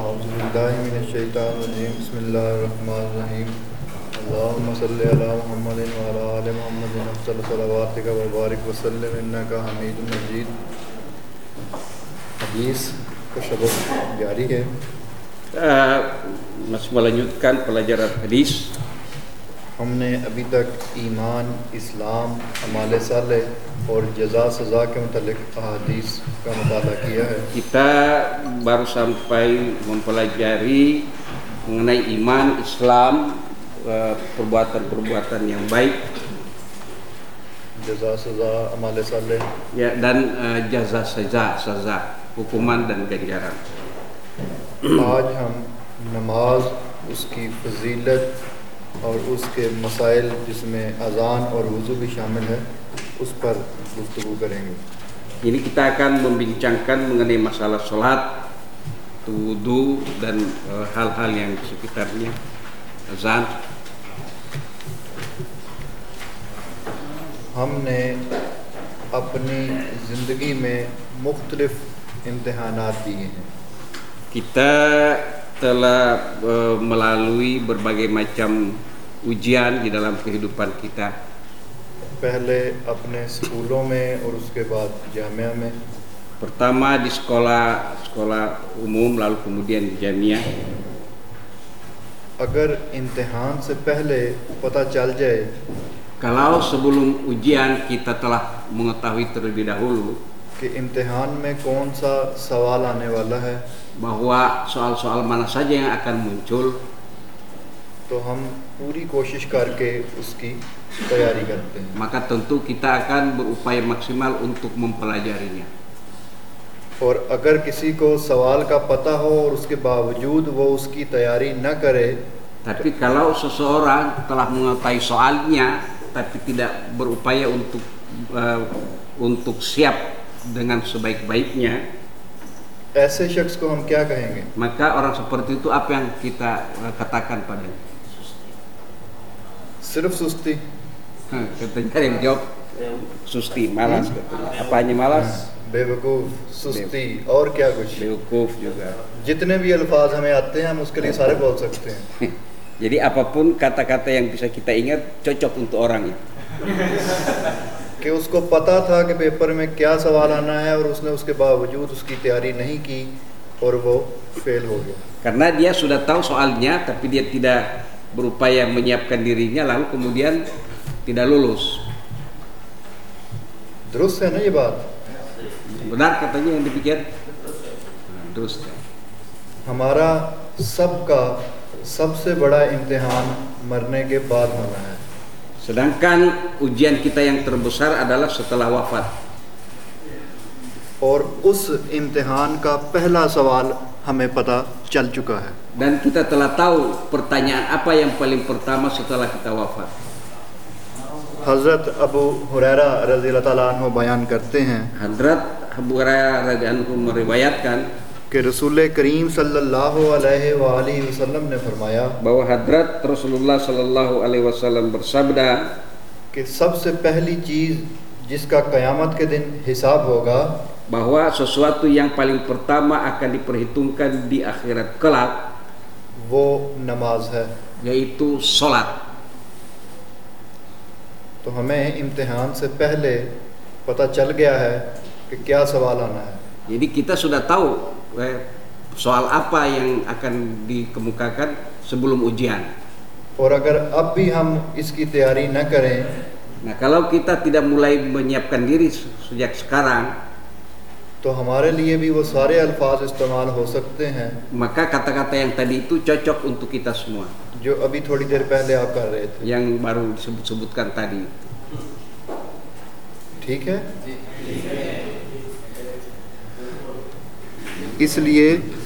औज़ुबिल्लाहिमिनश्शैतानिर्रजीम बिस्मिल्लाहिर्रहमानिर्रहीम अल्लाहुम्मा सल्लि अला मुहम्मदिन व अला आलि मुहम्मदिन अफ़ज़ल सलावातिका व बारिक व सल्लिम इन्नका हमीदुम मजीद। हदीस का सबक जारी है। Masih melanjutkan pelajaran hadis. हमने अभी तक ईमान, इस्लाम, अमाल सालेह और जज़ा सज़ा के मुतालिक अहादीस का मुताला किया है। Kita baru sampai mempelajari mengenai iman, Islam, perbuatan-perbuatan yang baik, जज़ा सज़ा, अमाल Saleh, ya, dan jaza saza, hukuman dan ganjaran. आज हम नमाज, उसकी फजीलत और उसके मसाइल जिसमें अज़ान और वज़ू भी शामिल है उस पर गुफ्तगू करेंगे। Ini kita akan membincangkan mengenai masalah sholat, wudu dan hal-hal yang di sekitarnya, azan. हमने अपनी ज़िंदगी में मुख्तलिफ इम्तिहानात दिए हैं। Kita telah melalui berbagai macam ujian di dalam kehidupan kita. पहले अपने स्कूलों में और उसके बाद जामिया में। Pertama di sekolah umum, lalu kemudian di jamiah. अगर इम्तिहान से पहले पता चल जाए Kalau sebelum ujian kita telah mengetahui terlebih dahulu कि इम्तिहान में कौन सा सवाल आने वाला है, bahwa soal-soal mana saja yang akan muncul, तो हम पूरी कोशिश करके उसकी तैयारी करते हैं। maka tentu kita akan berupaya maksimal untuk mempelajarinya. और अगर किसी को सवाल का पता हो और उसके बावजूद वो उसकी तैयारी न करे, Tapi kalau seseorang telah mengetahui soalnya tapi tidak berupaya untuk siap dengan sebaik-baiknya, ऐसे शख्स को हम क्या कहेंगे? maka orang seperti itu apa yang kita katakan padanya? सिर्फ सुस्ती, Katanya ada yang jawab susti, malas katanya. Apanya malas? बेवकूफ़, सुस्ती और क्या कुछ। Beukuf juga. जितने भी अल्फाज हमें आते हैं हम उसके लिए सारे बोल सकते हैं। Jadi apapun kata-kata yang bisa kita ingat cocok untuk orang itu. कि उसको पता था कि पेपर में क्या सवाल आना है और उसने उसके बावजूद उसकी तैयारी नहीं की और वो फेल हो गया। Karena dia sudah tahu soalnya tapi dia tidak berupaya menyiapkan dirinya lalu kemudian tidak lulus. दुरुस्त है ना ये बात? Benar katanya yang dipikir? Terus हमारा सबका सबसे बड़ा इम्तिहान मरने के बाद होना है। sedangkan ujian kita yang terbesar adalah setelah wafat. और उस इम्तिहान का पहला सवाल हमें पता चल चुका है। Dan kita telah tahu pertanyaan apa yang paling pertama setelah kita wafat. हज़रत अबू हुरैरा रज़ियल्लाहु ताला अन्हु बयान करते हैं Hadrat Abu Hurairah radhiyallahu anhu meriwayatkan कि रसूल करीम सल्लल्लाहु अलैहि वसल्लम ने फरमाया bahwa Hadrat Rasulullah sallallahu alaihi wasallam bersabda कि सबसे पहली चीज़ जिसका क़यामत के दिन हिसाब होगा bahwa sesuatu yang paling pertama akan diperhitungkan di akhirat kelak वो नमाज है। yaitu salat. तो हमें इम्तिहान से पहले पता चल गया है कि क्या सवाल आना है। Jadi kita sudah tahu soal apa yang akan dikemukakan sebelum ujian. और अगर अब भी हम इसकी तैयारी न करें Nah, kalau kita tidak mulai menyiapkan diri sejak sekarang, तो हमारे लिए भी वो सारे अल्फाज इस्तेमाल हो सकते हैं maka kata-kata yang tadi itu cocok untuk kita semua, जो अभी थोड़ी देर पहले आप कर रहे थे। yang baru disebut-sebutkan tadi. ठीक है? इसलिए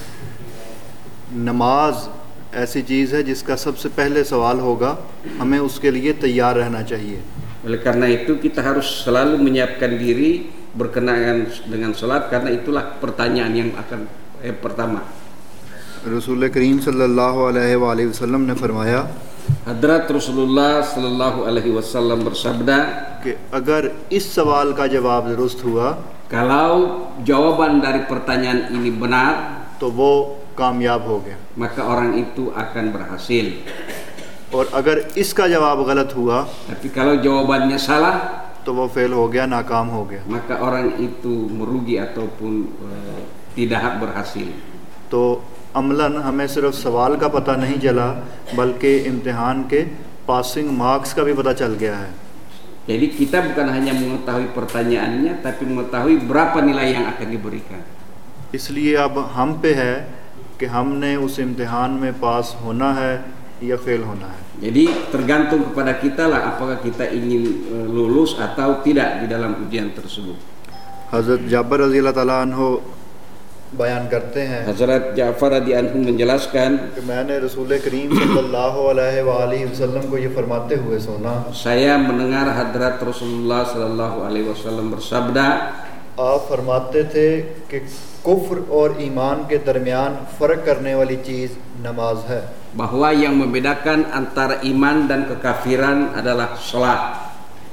नमाज ऐसी चीज़ है जिसका सबसे पहले सवाल होगा, हमें उसके लिए तैयार रहना चाहिए। Oleh karena itu kita harus selalu menyiapkan diri berkenaan dengan salat karena itulah pertanyaan yang akan pertama. रसूल करीम सल्लल्लाहु अलैहि वसल्लम ने फरमाया Hadrat Rasulullah sallallahu alaihi wasallam bersabda कि अगर इस सवाल का जवाब दुरुस्त हुआ kalau jawaban dari pertanyaan ini benar तो वो कामयाब हो गया, maka orang itu akan berhasil. और अगर इसका जवाब गलत हुआ Tapi kalau jawabannya salah, तो वो फेल हो गया, नाकाम हो गया. maka orang itu merugi ataupun tidak berhasil. तो अमलन हमें सिर्फ सवाल का पता नहीं चला, बल्कि इम्तिहान के पासिंग मार्क्स का भी पता चल गया है. Jadi kita bukan hanya mengetahui pertanyaannya, tapi mengetahui berapa nilai yang akan diberikan. इसलिए अब हम पे है कि हमने उस इम्तिहान में पास होना है या फेल होना है. Jadi tergantung kepada kita lah apakah kita ingin lulus atau tidak di dalam ujian tersebut. हज़रत जाबर रज़ी अल्लाह ताला अन्हो बयान करते हैं Hazrat Ja'far radhiyallahu anhu menjelaskan, कि मैंने रसूल करीम सल्लल्लाहु अलैहि वसल्लम को ये फरमाते हुए सुना. saya mendengar Hadrat Rasulullah sallallahu alaihi wasallam bersabda, आप फरमाते थे कि कुफ्र और ईमान के दरमियान फ़र्क करने वाली चीज़ नमाज है. bahwa yang membedakan antara iman dan kekafiran adalah salat.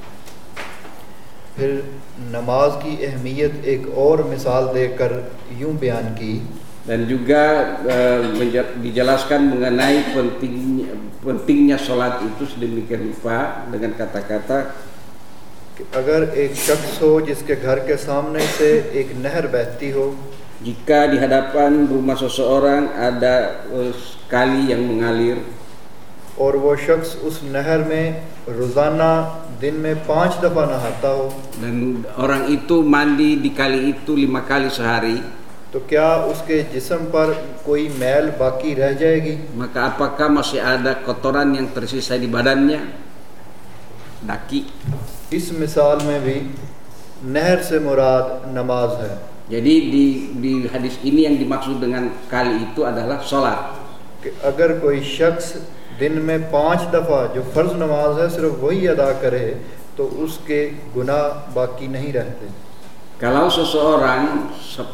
फिर नमाज की अहमियत एक और मिसाल देकर यूं बयान की Dan juga dijelaskan mengenai pentingnya salat itu sedemikian rupa dengan kata-kata, कि अगर एक शख्स हो जिसके घर के सामने से एक नहर बहती हो, jika di hadapan rumah seseorang ada kali yang mengalir, और वो शख्स उस नहर में रोज़ाना दिन में 5 दफ़ा नहाता हो, dan orang itu mandi di kali itu 5 kali sehari, तो क्या उसके जिस्म पर कोई मैल बाकी रह जाएगी? maka apakah masih ada kotoran yang tersisa di badannya? Daki. इस मिसाल में भी नहर से मुराद नमाज है. Jadi di hadis ini yang dimaksud dengan kali itu adalah salat. कि अगर कोई शख्स दिन में 5 दफ़ा जो फ़र्ज़ नमाज है सिर्फ वही अदा करे तो उसके गुनाह बाकी नहीं रहते. Kalau seseorang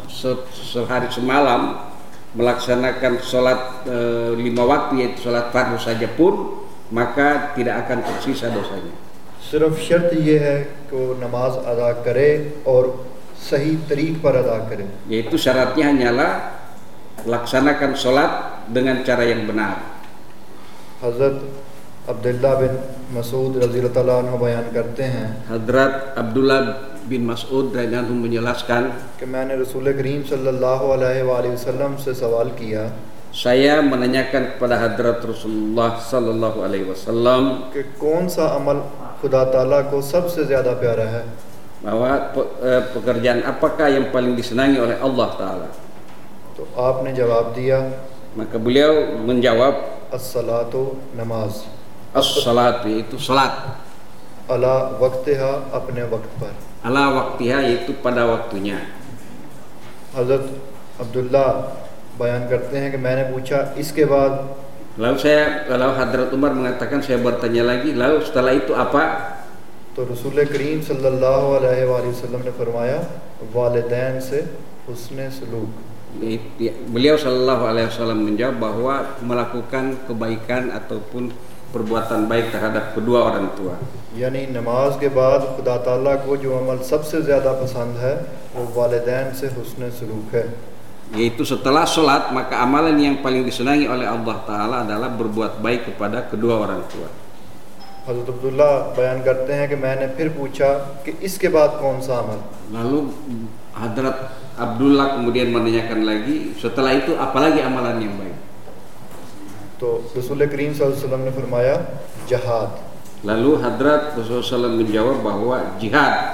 sehari semalam melaksanakan sholat 5 waktu, yaitu sholat fardu saja pun, maka tidak akan tersisa dosanya. सिर्फ शर्त ये है कि वो नमाज अदा करे और सही तरीक़ पर अदा करे. Yaitu syaratnya hanyalah laksanakan sholat dengan cara yang benar. हज़रत अब्दुल्लाह बिन मसूद रज़ियल्लाहु ताला अन्हु बयान करते हैं Hadrat Abdullah bin Mas'ud radhiyallahu anhu menjelaskan, कि मैंने रसूल करीम सल्लल्लाहु अलैहि वसल्लम से सवाल किया saya menanyakan kepada Hadrat Rasulullah sallallahu alaihi wasallam कि कौन सा अमल खुदा ताला को सबसे ज़्यादा प्यारा है. bahwa pekerjaan apakah yang paling disenangi oleh Allah Ta'ala. तो आपने जवाब दिया Maka beliau menjawab, अस्सलातु नमाज, as-salat, yaitu salat, अला वक्तिहा, अपने वक्त पर. ala waktiha, yaitu pada waktunya. हज़रत अब्दुल्ला बयान करते हैं कि मैंने पूछा इसके बाद, Lalu Hadrat Umar mengatakan, saya bertanya lagi, lalu setelah itu apa? तो रसूल करीम सल्लल्लाहु अलैहि वसल्लम ने फरमाया वालिदैन से हुस्न सलूक. Beliau sallallahu alaihi wasallam menjawab bahwa melakukan kebaikan ataupun perbuatan baik terhadap kedua orang tua. यानी नमाज के बाद खुदा ताला को जो अमल सबसे ज़्यादा पसंद है वो वालिदैन से हुस्न सलूक है. Yaitu setelah sholat, maka amalan yang paling disenangi oleh Allah Ta'ala adalah berbuat baik kepada kedua orang tua. हज़रत अब्दुल्ला बयान करते हैं कि मैंने फिर पूछा कि इसके बाद कौन सा अमल. Lalu Hadrat Abdullah kemudian menanyakan lagi, setelah itu apalagi amalan yang baik? तो रसूल करीम सल्लल्लाहु अलैहि वसल्लम ने फरमाया जहाद. Lalu Hadrat Rasulullah SAW menjawab bahwa jihad.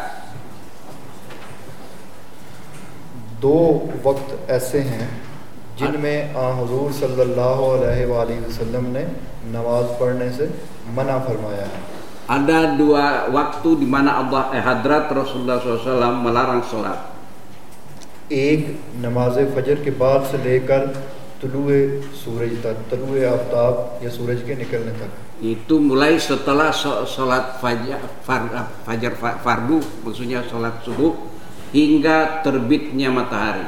2 वक्त ऐसे हैं जिनमें हुज़ूर सल्लल्लाहु अलैहि वसल्लम ने नमाज पढ़ने से मना फरमाया है. Ada 2 waktu di mana Hadrat Rasulullah SAW melarang sholat. एक नमाज फजर के बाद से लेकर तुलुए सूरज तक, तुलुए आफ्ताब या सूरज के निकलने तक. Itu mulai setelah sholat fajar fardu, maksudnya sholat subuh, hingga terbitnya matahari.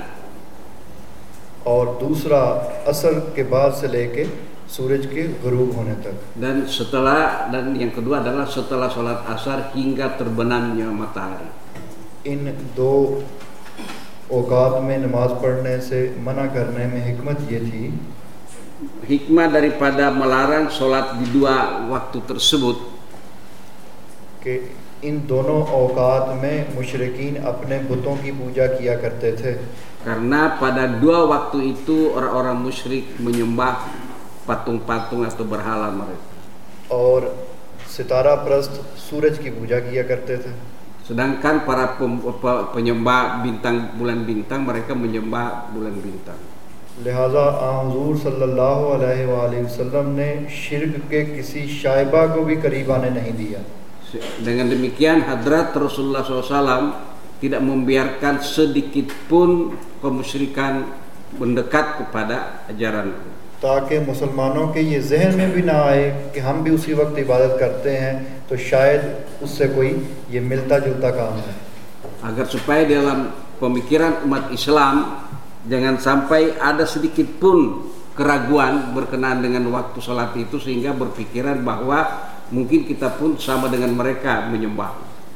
और दूसरा असर के बाद से लेके सूरज के ग़ुरूब होने तक. Dan yang kedua adalah setelah sholat asar hingga terbenamnya matahari. इन 2 औकात में नमाज पढ़ने से मना करने में हिकमत ये थी hikmah daripada melarang sholat di dua waktu tersebut कि इन दोनों औकात में मुशरिकीन अपने बुतों की पूजा किया करते थे karena pada dua waktu itu orang-orang musyrik menyembah patung-patung atau berhala mereka. और सितारा परस्त सूरज की पूजा किया करते थे Sedangkan para penyembah bintang bulan bintang mereka menyembah bulan bintang. लिहाजा हुज़ूर सल्लल्लाहु अलैहि वसल्लम ने शिर्क के किसी शाइबा को भी करीब आने नहीं दिया Dengan demikian hadrat Rasulullah SAW tidak membiarkan sedikit pun kemusyrikan mendekat kepada ajaran. ताकि मुसलमानों के ये जहन में भी ना आए कि हम भी उसी वक्त इबादत करते हैं तो शायद उससे कोई ये मिलता जुलता काम है Agar supaya dalam pemikiran umat Islam jangan sampai ada sedikit pun keraguan berkenaan dengan waktu salat itu sehingga berpikiran bahwa mungkin kita pun sama dengan mereka menyembah.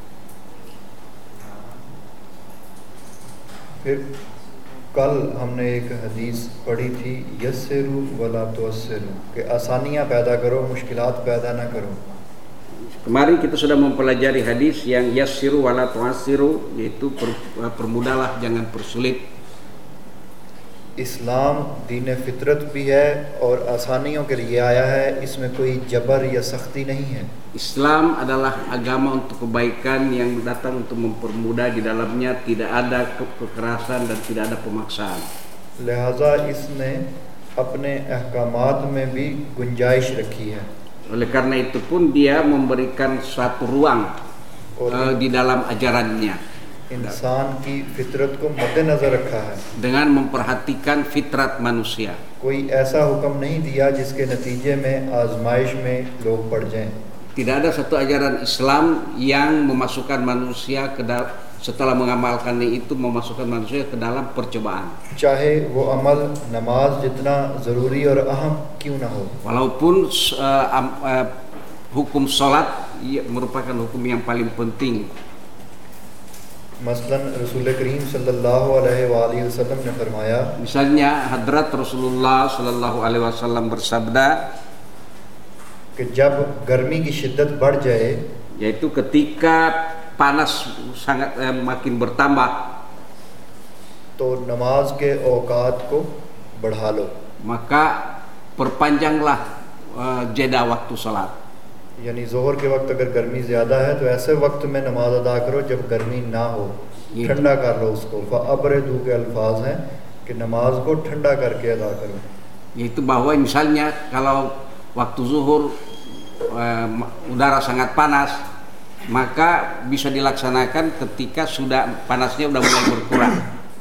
फिर कल हमने एक हदीस पढ़ी थी यस्सिरु वला तुअस्सिरु कि आसानियाँ पैदा करो मुश्किलात पैदा ना करो Kemarin kita sudah mempelajari hadis yang yassiru wala tu'assiru, yaitu permudahlah jangan persulit. इस्लाम दीन फितरत भी है और आसानियों के लिए आया है इसमें कोई जबर या सख्ती नहीं है Islam adalah agama untuk kebaikan yang datang untuk mempermudah, di dalamnya tidak ada kekerasan dan tidak ada pemaksaan. लिहाजा इसने अपने अहकामात में भी गुंजाइश रखी है Oleh karena itu pun dia memberikan suatu ruang di dalam ajarannya इंसान की फितरत को मद्देनजर रखा है dengan memperhatikan fitrat manusia. कोई ऐसा हुक्म नहीं दिया जिसके नतीजे में आजमाइश में लोग पड़ जाएं Tidak ada satu ajaran Islam yang memasukkan manusia setelah mengamalkannya itu memasukkan manusia ke dalam percobaan. चाहे वो अमल नमाज जितना ज़रूरी और अहम क्यों ना हो Walaupun hukum salat merupakan hukum yang paling penting. मसलन रसूल करीम सल्लल्लाहु अलैहि वसल्लम ने फरमाया Misalnya hadrat Rasulullah sallallahu alaihi wasallam bersabda कि जब गर्मी की शिद्दत बढ़ जाए yaitu ketika panas sangat makin bertambah तो नमाज के औकात को बढ़ा लो maka perpanjanglah jeda waktu salat. यानी ज़ोहर के वक्त अगर गर्मी ज़्यादा है तो ऐसे वक्त में नमाज अदा करो जब गर्मी ना हो ठंडा कर लो उसको फ़अब्रिदू के अल्फाज हैं कि नमाज को ठंडा करके अदा करो Yaitu bahwa misalnya kalau waktu zuhur udara sangat panas maka bisa dilaksanakan ketika sudah panasnya udah mulai berkurang.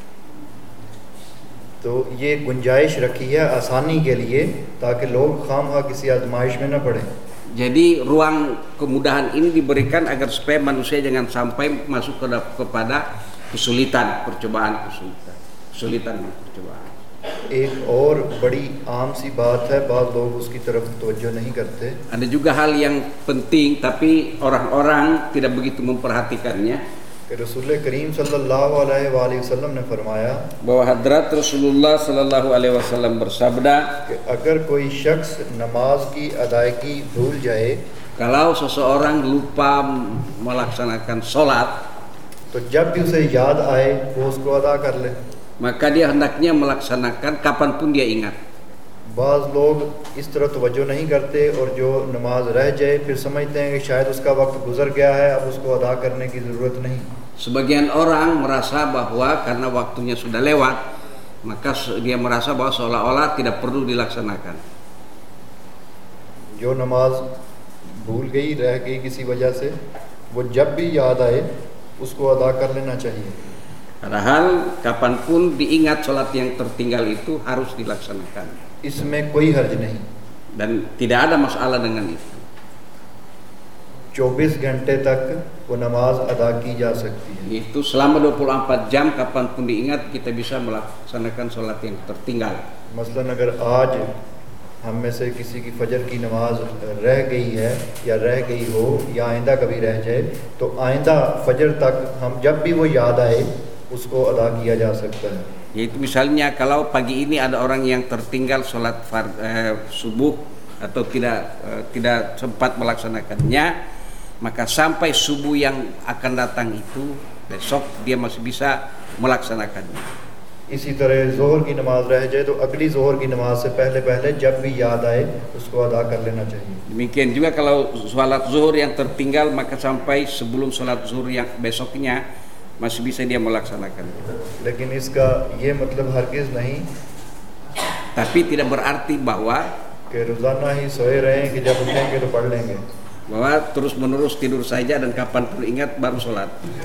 तो ये गुंजाइश रखी है आसानी के लिए ताकि लोग खामखा किसी आजमाइश में न पड़े Jadi ruang kemudahan ini diberikan agar supaya manusia jangan sampai masuk kepada kesulitan percobaan. एक और बड़ी आम सी बात है बाज़ लोग उसकी तरफ तवज्जो नहीं करते Ada juga hal yang penting tapi orang-orang tidak begitu memperhatikannya. कि रसूल करीम सल्लल्लाहु अलैहि वसल्लम ने फरमाया Bahwa hadrat Rasulullah sallallahu alaihi wasallam bersabda, कि अगर कोई शख्स नमाज की अदायगी भूल जाए kalau seseorang lupa melaksanakan sholat, तो जब भी उसे याद आए वो उसको अदा कर ले maka dia hendaknya melaksanakan kapanpun dia ingat. बाज़ लोग इस तरह तवज्जो नहीं करते और जो नमाज रह जाए फिर समझते हैं कि शायद उसका वक्त गुजर गया है अब उसको अदा करने की ज़रूरत नहीं Sebagian orang merasa bahwa karena waktunya sudah lewat, maka dia merasa bahwa seolah-olah tidak perlu dilaksanakan. जो नमाज भूल गई रह गई किसी वजह से वो जब भी याद आए उसको अदा कर लेना चाहिए Padahal kapanpun diingat sholat yang tertinggal itu harus dilaksanakan. इसमें कोई हर्ज नहीं Dan tidak ada masalah dengan itu. 24 घंटे तक वो नमाज अदा की जा सकती है Itu selama 24 jam kapanpun diingat kita bisa melaksanakan sholat yang tertinggal. मसलन अगर आज हम में से किसी की फजर की नमाज रह गई है या रह गई हो या आइंदा कभी रह जाए तो आइंदा फजर तक हम जब भी वो याद आए उसको अदा किया जा सकता है। Yaitu misalnya kalau pagi ini ada orang yang tertinggal sholat subuh atau tidak sempat melaksanakannya, maka sampai subuh yang akan datang itu besok dia masih bisa melaksanakannya. इसी तरह ज़ोहर की नमाज रह जाए तो अगली ज़ोहर की नमाज से पहले जब भी याद आए उसको अदा कर लेना चाहिए। Demikian juga kalau sholat zuhur yang tertinggal, maka sampai sebelum sholat zuhur yang besoknya masih bisa dia melaksanakan. लेकिन इसका ये मतलब हरगिज़ नहीं Tapi tidak berarti bahwa कि रोज़ाना ही सोए रहें कि जब उठेंगे तो पढ़ लेंगे। terus menerus tidur saja dan kapan perlu ingat baru sholat.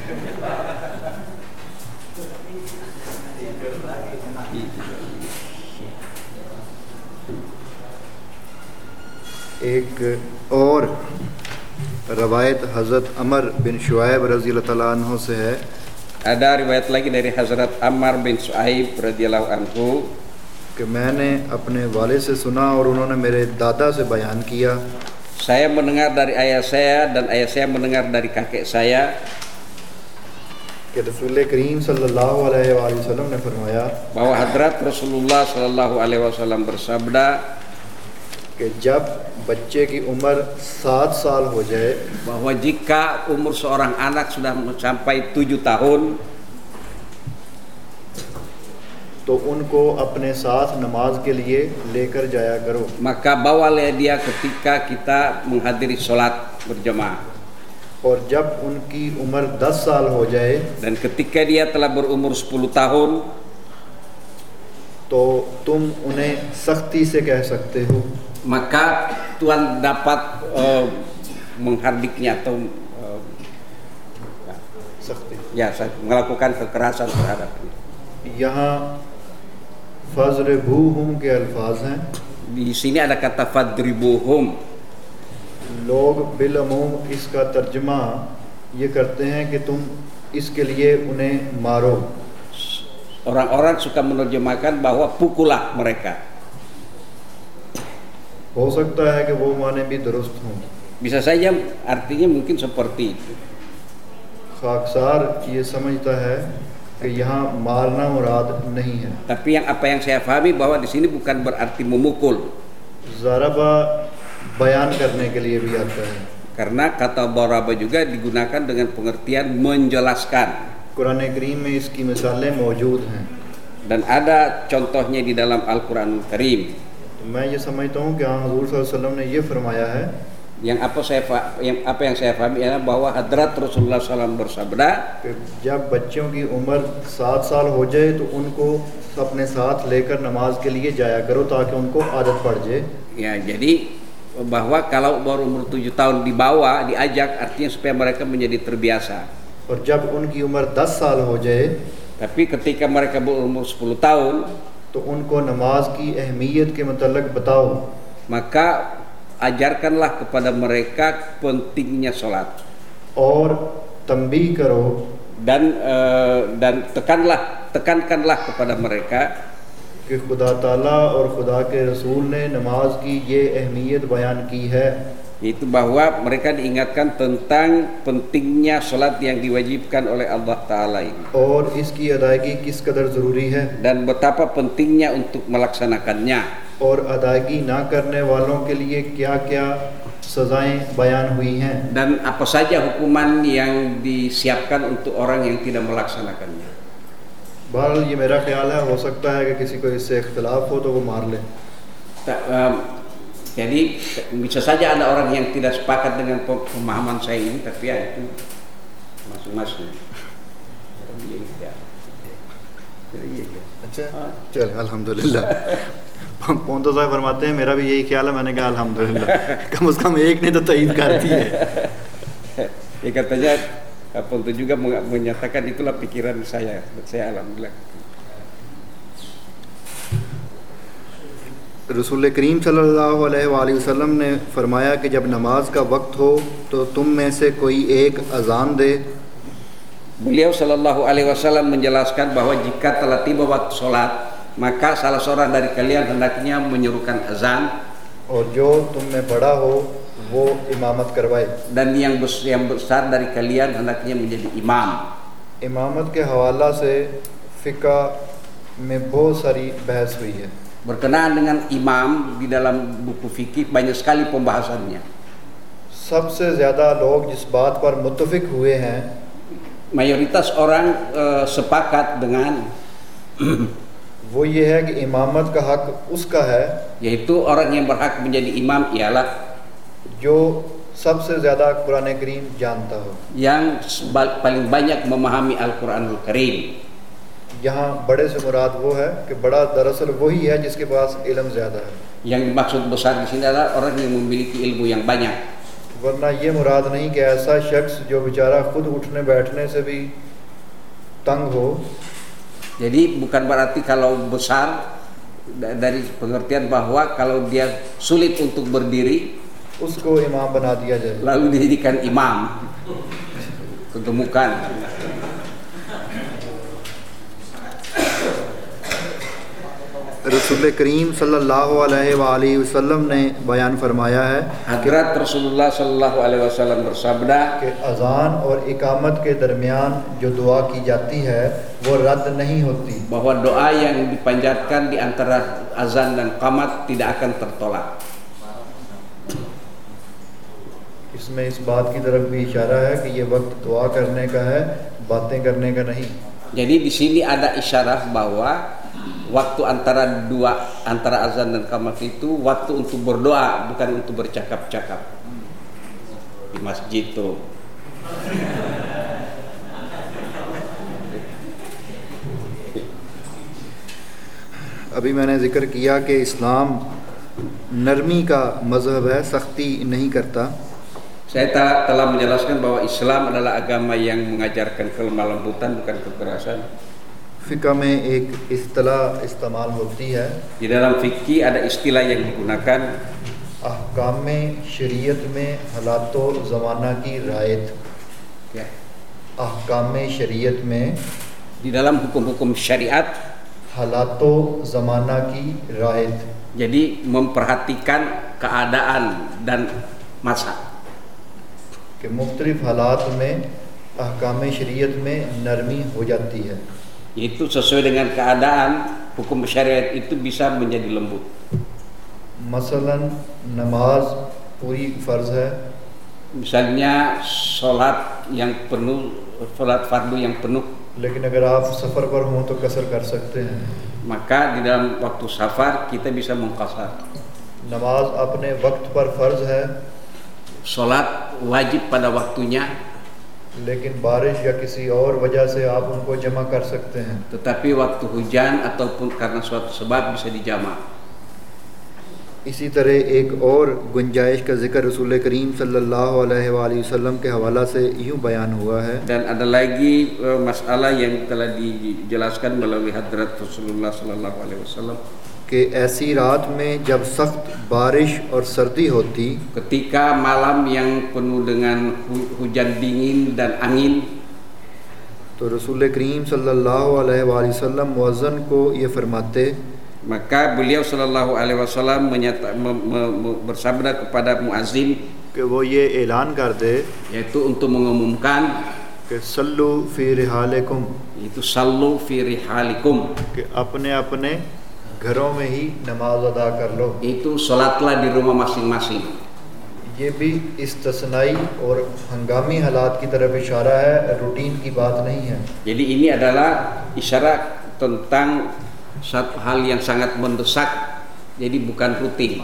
एक और रवायत हज़रत अमर बिन शुआइब रज़ी अल्लाह तआला अन्हु से है। Ada riwayat lagi dari Hazrat Ammar bin Shu'aib radhiyallahu anhu कि मैंने अपने वालिद से सुना और उन्होंने मेरे दादा से बयान किया saya mendengar dari ayah saya dan ayah saya mendengar dari kakek saya कि रसूल करीम सल्लल्लाहु अलैहि वसल्लम ने फरमाया bahwa Hadrat Rasulullah sallallahu alaihi wasallam bersabda कि जब बच्चे की उम्र 7 साल हो जाए bahwa jika umur seorang anak sudah sampai 7 tahun, तो उनको अपने साथ नमाज के लिए लेकर जाया करो। maka bawalah dia ketika kita menghadiri sholat berjamaah. और जब उनकी उम्र 10 साल हो जाए Dan ketika dia telah berumur 10 tahun, तो तुम उन्हें सख्ती से कह सकते हो maka Tuhan dapat menghardiknya atau सख्ती। melakukan kekerasan terhadapnya. यहाँ फज़रिबूहुम के अल्फाज हैं। Di sini ada kata fadribuhum. लोग बिलअमूम इसका तर्जुमा ये करते हैं कि तुम इसके लिए उन्हें मारो। Orang-orang suka menerjemahkan bahwa pukullah mereka. हो सकता है कि वो माने भी दुरुस्त हों। Bisa saja artinya mungkin seperti itu. खाकसार ये समझता है कि यहाँ मारना मुराद नहीं है। Tapi apa yang saya pahami bahwa di sini bukan berarti memukul. ज़रबा बयान करने के लिए भी आता है। Karena kata baraba juga digunakan dengan pengertian menjelaskan. Quran करीम में इसकी मिसालें मौजूद हैं। Dan ada contohnya di dalam Al-Quranul Karim. तो मैं ये समझता हूँ कि हाँ हुज़ूर सल्लल्लाहु अलैहि वसल्लम ने ये फरमाया है Yang apa yang saya pahami adalah bahwa Hadrat Rasulullah SAW bersabda, कि जब बच्चों की उम्र 7 साल हो जाए तो उनको अपने साथ लेकर नमाज के लिए जाया करो ताकि उनको आदत पड़ जाए। ya jadi bahwa kalau baru umur 7 tahun dibawa, diajak, artinya supaya mereka menjadi terbiasa. और जब उनकी उम्र 10 साल हो जाए Tapi ketika mereka berumur 10 tahun, तो उनको नमाज की अहमियत के मतलब बताओ। maka ajarkanlah kepada mereka pentingnya sholat और तंबीह करो dan tekankanlah kepada mereka कि खुदा ताला और खुदा के रसूल ने नमाज की ये अहमियत बयान की है। yaitu bahwa mereka diingatkan tentang pentingnya sholat yang diwajibkan oleh Allah Ta'ala ini और इसकी अदायगी किस कदर ज़रूरी है dan betapa pentingnya untuk melaksanakannya और अदायगी ना करने वालों के लिए क्या-क्या सज़ाएं बयान हुई हैं। dan apa saja hukuman yang disiapkan untuk orang yang tidak melaksanakannya. बहरहाल ये मेरा ख्याल है, हो सकता है कि किसी को इससे इख्तिलाफ हो तो वो मार ले। Jadi bisa saja ada orang yang tidak sepakat dengan pemahaman saya ini, tapi ya itu masing-masing. अच्छा चल अल्हम्दुलिल्लाह। पौंतो साहब फरमाते हैं मेरा भी यही ख्याल है। मैंने कहा अल्हम्दुलिल्लाह, कम से कम एक ने तो तईद कर दी है। Ya katanya Ponto juga menyatakan itulah pikiran saya alhamdulillah. रसूल करीम सल्लल्लाहु अलैहि वसल्लम ने फरमाया कि जब नमाज का वक्त हो तो तुम में से कोई एक अजान दे। Beliau sallallahu alaihi wasallam menjelaskan bahwa jika telah tiba waktu sholat, maka salah seorang dari kalian hendaknya menyerukan azan. और जो तुम में बड़ा हो वो इमामत करवाए। Dan yang besar dari kalian hendaknya menjadi imam. इमामत के हवाला से फ़िक़्ह में बहुत सारी बहस हुई है. Berkenaan dengan imam di dalam buku fikih banyak sekali pembahasannya. सबसे ज़्यादा लोग जिस बात पर मुत्तफ़िक़ हुए हैं, Mayoritas orang sepakat dengan वो ये है कि इमामत का हक़ उसका है yaitu orang yang berhak menjadi imam ialah जो सबसे ज़्यादा कुरान करीम जानता हो. yang paling banyak memahami Al-Quranul Karim. यहाँ बड़े से मुराद वो है कि बड़ा दरअसल वही है जिसके पास इल्म ज़्यादा है. Yang dimaksud besar di sini adalah orang yang memiliki ilmu yang banyak. वरना ये मुराद नहीं कि ऐसा शख्स जो बेचारा खुद उठने बैठने से भी तंग हो. Jadi bukan berarti kalau besar dari pengertian bahwa kalau dia sulit untuk berdiri उसको इमाम बना दिया जाए. lalu dijadikan imam. Kegemukan. रसूल करीम सल्लल्लाहु अलैहि वसल्लम ने बयान फरमाया है Hadrat Rasulullah Sallallahu Alaihi Wasallam bersabda कि अज़ान और इकामत के दरमियान जो दुआ की जाती है वो रद्द नहीं होती. bahwa doa yang dipanjatkan di antara azan dan qamat tidak akan tertolak. इसमें इस बात की तरफ भी इशारा है कि ये वक्त दुआ करने का है, बातें करने का नहीं. Jadi di sini ada isyarat bahwa waktu antara azan dan qamat itu waktu untuk berdoa, bukan untuk bercakap-cakap di masjid tuh. अभी मैंने ज़िक्र किया कि इस्लाम नरमी का मज़हब है, सख्ती नहीं करता. Saya telah menjelaskan bahwa Islam adalah agama yang mengajarkan kelemah lembutan, bukan kekerasan. फ़िक़्ह में एक इस्तिलाह इस्तेमाल होती है, Di dalam fikih ada istilah yang digunakan अहकाम शरीयत में हालातो ज़माना की रायत. ya, अहकाम शरीयत में di dalam hukum-hukum syariat. हालातो ज़माना की रायत. Jadi memperhatikan keadaan dan masa. कि मुख्तलिफ हालात में अहकाम शरीयत में नरमी हो जाती है. Itu sesuai dengan keadaan, hukum syariat itu bisa menjadi lembut. मसलन नमाज पूरी फ़र्ज़ है, Misalnya sholat yang penuh, sholat fardu yang penuh, लेकिन अगर आप सफ़र पर हों तो कसर कर सकते हैं. maka di dalam waktu safar kita bisa mengqasar. नमाज अपने वक्त पर फ़र्ज़ है, Sholat wajib pada waktunya, लेकिन बारिश या किसी और वजह से आप उनको जमा कर सकते हैं. tetapi waktu hujan ataupun karena suatu sebab bisa dijamak. इसी तरह एक और गुंजाइश का ज़िक्र रसूल करीम सल्लल्लाहु अलैहि वसल्लम के हवाला से यूँ बयान हुआ है Dan ada lagi masalah yang telah dijelaskan melalui hadrat Rasulullah Sallallahu Alaihi Wasallam. कि ऐसी रात में जब सख्त बारिश और सर्दी होती, Ketika malam yang penuh dengan hujan dingin dan angin, तो रसूल करीम सल्लल्लाहु अलैहि वसल्लम मुअज़्ज़िन को ये फरमाते maka beliau Sallallahu Alaihi Wasallam bersabda kepada muazzin, कि वो ये ऐलान कर दे yaitu untuk mengumumkan, कि सल्लु फ़ी रिहालिकुम, itu sallu fi rihalikum, कि अपने अपने घरों में ही नमाज अदा कर लो. itu sholatlah di rumah masing-masing. ये भी इस्तिस्नाई और हंगामी हालात की तरफ इशारा है, रूटीन की बात नहीं है. Jadi ini adalah isyarat tentang satu hal yang sangat mendesak, jadi bukan rutin.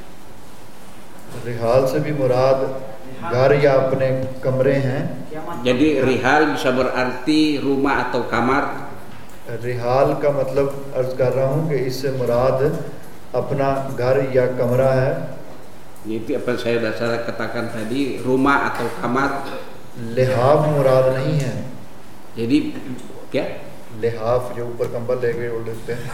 Rihal से भी मुराद घर या अपने कमरे हैं. Jadi rihal bisa berarti rumah atau kamar. Rihal का मतलब अर्ज कर रहा हूँ कि इससे मुराद अपना घर या कमरा है. Itu apa yang saya dasar katakan tadi, rumah atau kamar. लिहाफ मुराद नहीं है. Jadi ya, लिहाफ जो ऊपर कंबल लेके ओढ़ लेते हैं.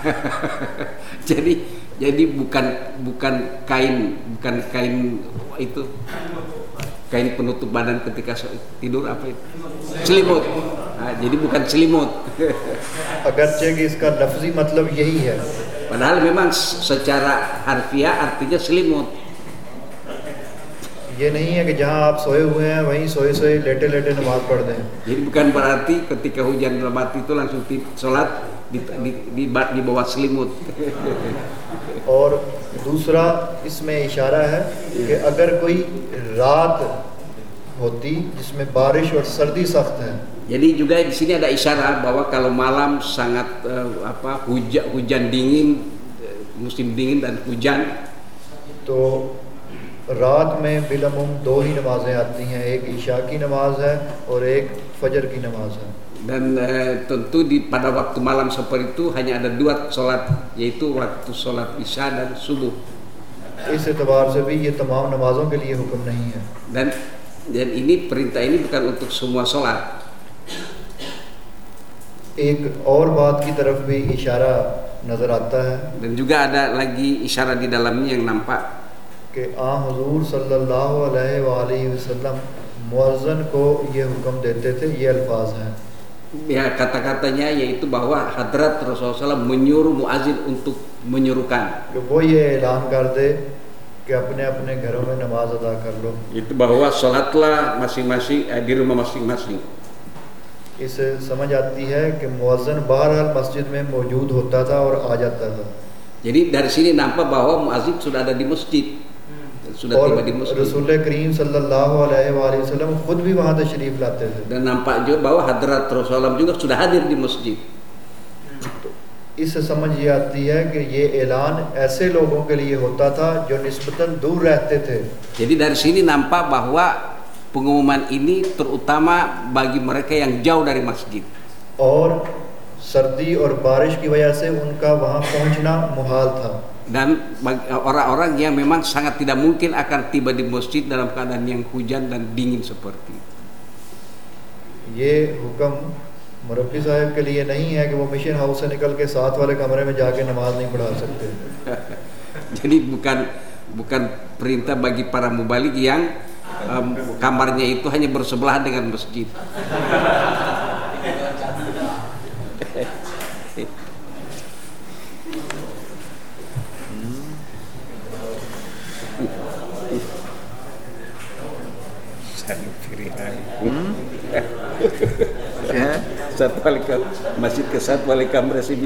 jadi bukan kain itu, kain penutup badan ketika tidur, apa itu? Selimut. Nah, jadi bukan selimut. अगरचे कि इसका लफ्ज़ी मतलब यही है. Padahal memang secara harfiah artinya selimut. ये नहीं है कि जहाँ आप सोए हुए हैं वहीं सोए सोए लेटे लेटे नमाज पढ़ दें. Jadi bukan berarti ketika hujan lebat itu langsung sholat di bawah selimut. और दूसरा इसमें इशारा है कि अगर कोई रात होती जिसमें बारिश और सर्दी सख्त है. Jadi juga di sini ada isyarat bahwa kalau malam sangat hujan dingin, musim dingin dan hujan, तो रात में बिलमुम 2 ही नमाजें आती हैं, एक ईशा की नमाज है और एक फजर की नमाज है. Dan tentu pada waktu malam seperti itu hanya ada 2 sholat, yaitu waktu sholat isya dan subuh. इस एतबार से भी ये तमाम नमाजों के लिए हुक्म नहीं है. Dan ini perintah ini bukan untuk semua sholat. एक और बात की तरफ भी इशारा नजर आता है. Dan juga ada lagi isyarat di dalamnya yang nampak कि हुजूर सल्लल्लाहु अलैहि वसल्लम मुअज्जिन को ये हुक्म देते थे. ये अल्फाज हैं. Ya, kata-katanya yaitu bahwa hadrat Rasulullah SAW menyuruh muazin untuk menyuruhkan. कि वो ये ऐलान कर दे कि अपने अपने घरों में नमाज अदा कर लो. Itu bahwa sholatlah masing-masing di rumah masing-masing. इससे समझ आती है कि मुअज्जिन बहरहाल मस्जिद में मौजूद होता था और आ जाता था. Jadi dari sini nampak bahwa muazin sudah ada di masjid. Sudah tiba di masjid. रसूल करीम सल्लल्लाहु अलैहि वसल्लम खुद भी वहाँ तशरीफ लाते थे. Dan nampak juga bahwa hadrat Rasulullah juga sudah hadir di masjid. इससे समझ ये आती है कि ये ऐलान ऐसे लोगों के लिए होता था जो निस्बतन दूर रहते थे. Jadi dari sini nampak bahwa pengumuman ini terutama bagi mereka yang jauh dari masjid. और सर्दी और बारिश की वजह से उनका वहाँ पहुँचना मुहाल था. Dan orang-orang yang memang sangat tidak mungkin akan tiba di masjid dalam keadaan yang hujan dan dingin seperti itu. ये हुक्म मुरब्बी साहब के लिए नहीं है कि वो मिशन हाउस से निकल के साथ वाले कमरे में जाके नमाज नहीं पढ़ा सकते. Jadi bukan perintah bagi para mubalik yang kamarnya itu hanya bersebelahan dengan masjid. Masjid ke साथ वाले कमरे से भी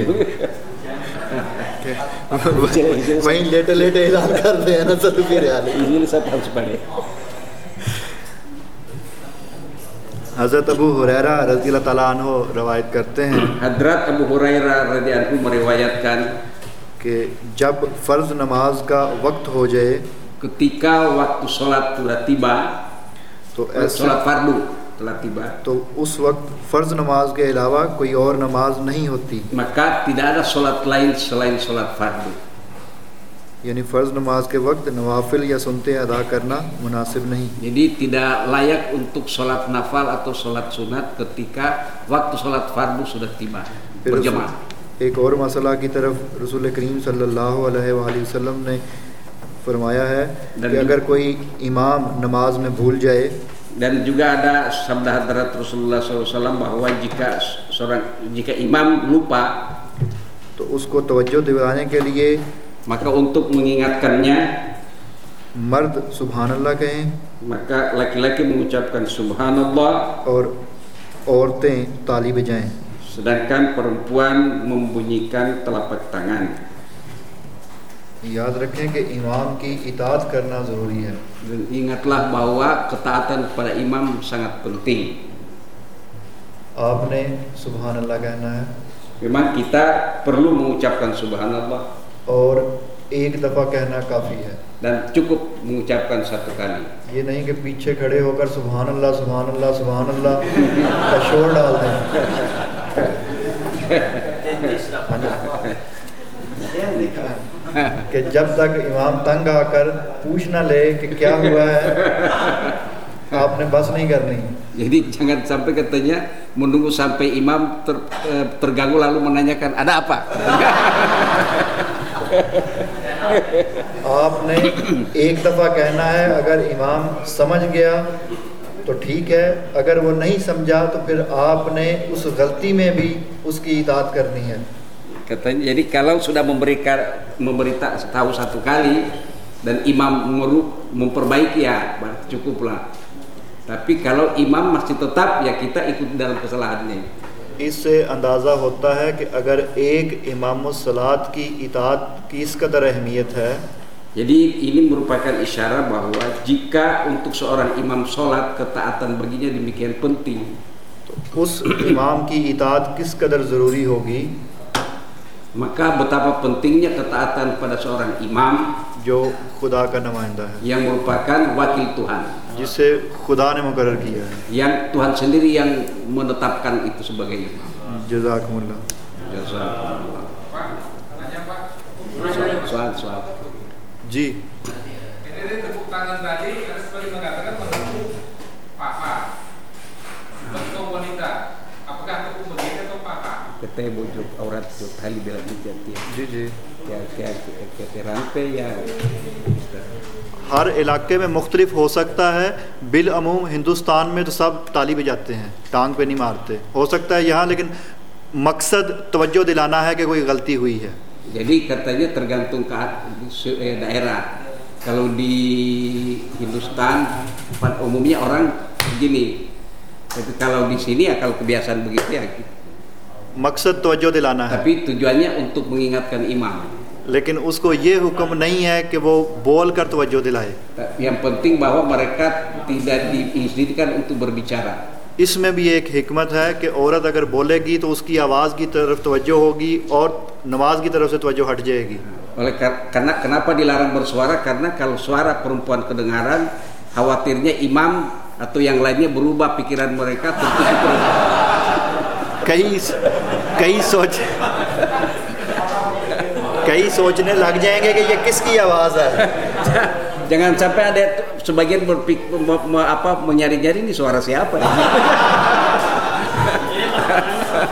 वहीं लेटे लेटे ऐलान कर रहे हैं ना सब फिर ini सब harus पढ़े. हज़रत अबू हुरैरा रज़ियल्लाहु ताला अन्हु रवायत करते हैं Hadrat Abu Hurairah radhiyallahu anhu meriwayatkan कि जब फ़र्ज़ नमाज का वक्त हो जाए ketika waktu sholat sudah tiba, तो sholat fardu telah tiba, तो उस वक्त फ़र्ज़ नमाज के अलावा कोई और नमाज नहीं होती. maka tidak ada sholat lain selain sholat fardu. यानी फ़र्ज़ नमाज के वक्त नवाफिल या सुन्नतें अदा करना मुनासिब नहीं. Jadi tidak layak untuk sholat nafal atau sholat sunat ketika waktu sholat fardu sudah tiba berjamaah. एक और मसला की तरफ रसूल करीम सल्लल्लाहु अलैहि वसल्लम ने फरमाया है कि अगर कोई इमाम नमाज में भूल जाए. Dan juga ada sabda hadrat Rasulullah SAW bahwa jika imam lupa, तो उसको तवज्जो दिलाने के लिए maka untuk mengingatkannya मर्द सुबहानल्लाह कहें, maka laki-laki mengucapkan subhanallah, और औरतें ताली बजाएं. sedangkan perempuan membunyikan telapak tangan. याद रखें कि इमाम की इताअत करना ज़रूरी है. Dan ingatlah bahwa ketaatan kepada imam sangat penting. आपने सुबहानल्लाह कहना है Memang kita perlu mengucapkan subhanallah और एक दफ़ा कहना काफ़ी है. dan cukup mengucapkan satu kali. ये नहीं कि पीछे खड़े होकर सुबहानल्लाह सुबहानल्लाह सुबहानल्लाह का शोर डाल दें. कि जब तक इमाम तंग आकर पूछ ना ले कि क्या हुआ है, आपने बस नहीं करनी. Jadi jangan sampai katanya menunggu sampai imam terganggu lalu menanyakan ada apa. आपने एक दफ़ा कहना है. अगर इमाम समझ गया तो ठीक है, अगर वो नहीं समझा तो फिर आपने उस गलती में भी उसकी इताअत करनी है. Katanya, jadi kalau sudah memberitahu satu kali, dan imam memperbaiki ya cukuplah. Tapi kalau imam masih tetap ya kita ikut dalam kesalahannya. इससे अंदाज़ा होता है कि अगर एक इमामुस-सलात की इताअत की इस कदर अहमियत है, jadi ini merupakan isyarat bahwa jika untuk seorang imam sholat ketaatan baginya demikian penting, तो उस इमाम की इताअत किस कदर ज़रूरी होगी, maka betapa pentingnya ketaatan pada seorang imam जो खुदा का नुमाइंदा है, yang merupakan wakil Tuhan, जिसे खुदा ने मुकर्रर किया है। yang Tuhan sendiri yang menetapkan itu sebagai imam. जज़ाकुमुल्लाह। Jazakumullah. Soal. जी, Ini tepuk tangan tadi karena seperti mengatakan menepuk papa bentuk wanita. Apakah tepuk begini atau papa? Kita bujuk aurat jo hali bela tiap जी जी। क्या rantai ya. हर इलाके में मुख्तलिफ हो सकता है। बिलअमूम हिंदुस्तान में तो सब ताली बजाते हैं, टांग पे नहीं मारते। हो सकता है यहाँ, लेकिन मकसद तवज्जो दिलाना है कि कोई गलती हुई है। Jadi katanya tergantung ke daerah. Kalau di Hindustan pada umumnya orang begini. Tapi kalau di sini ya kalau kebiasaan begitu ya. मकसद तवज्जो दिलाना है, Tapi tujuannya untuk mengingatkan imam. लेकिन उसको ये हुक्म नहीं है कि वो बोल कर तवज्जो दिलाए। Yang penting bahwa mereka tidak diizinkan untuk berbicara. इसमें भी एक हिकमत है कि औरत अगर बोलेगी तो उसकी आवाज़ की तरफ तवज्जो होगी और नमाज की तरफ से तवज्जो हट जाएगी। Oleh karena kenapa dilarang bersuara? Karena kalau suara perempuan kedengaran, khawatirnya imam atau yang lainnya berubah pikiran mereka tentu itu. कई सोचने लग जाएंगे कि ये किसकी आवाज़ है। Jangan sampai ada sebagian menyari-nyari ini suara siapa.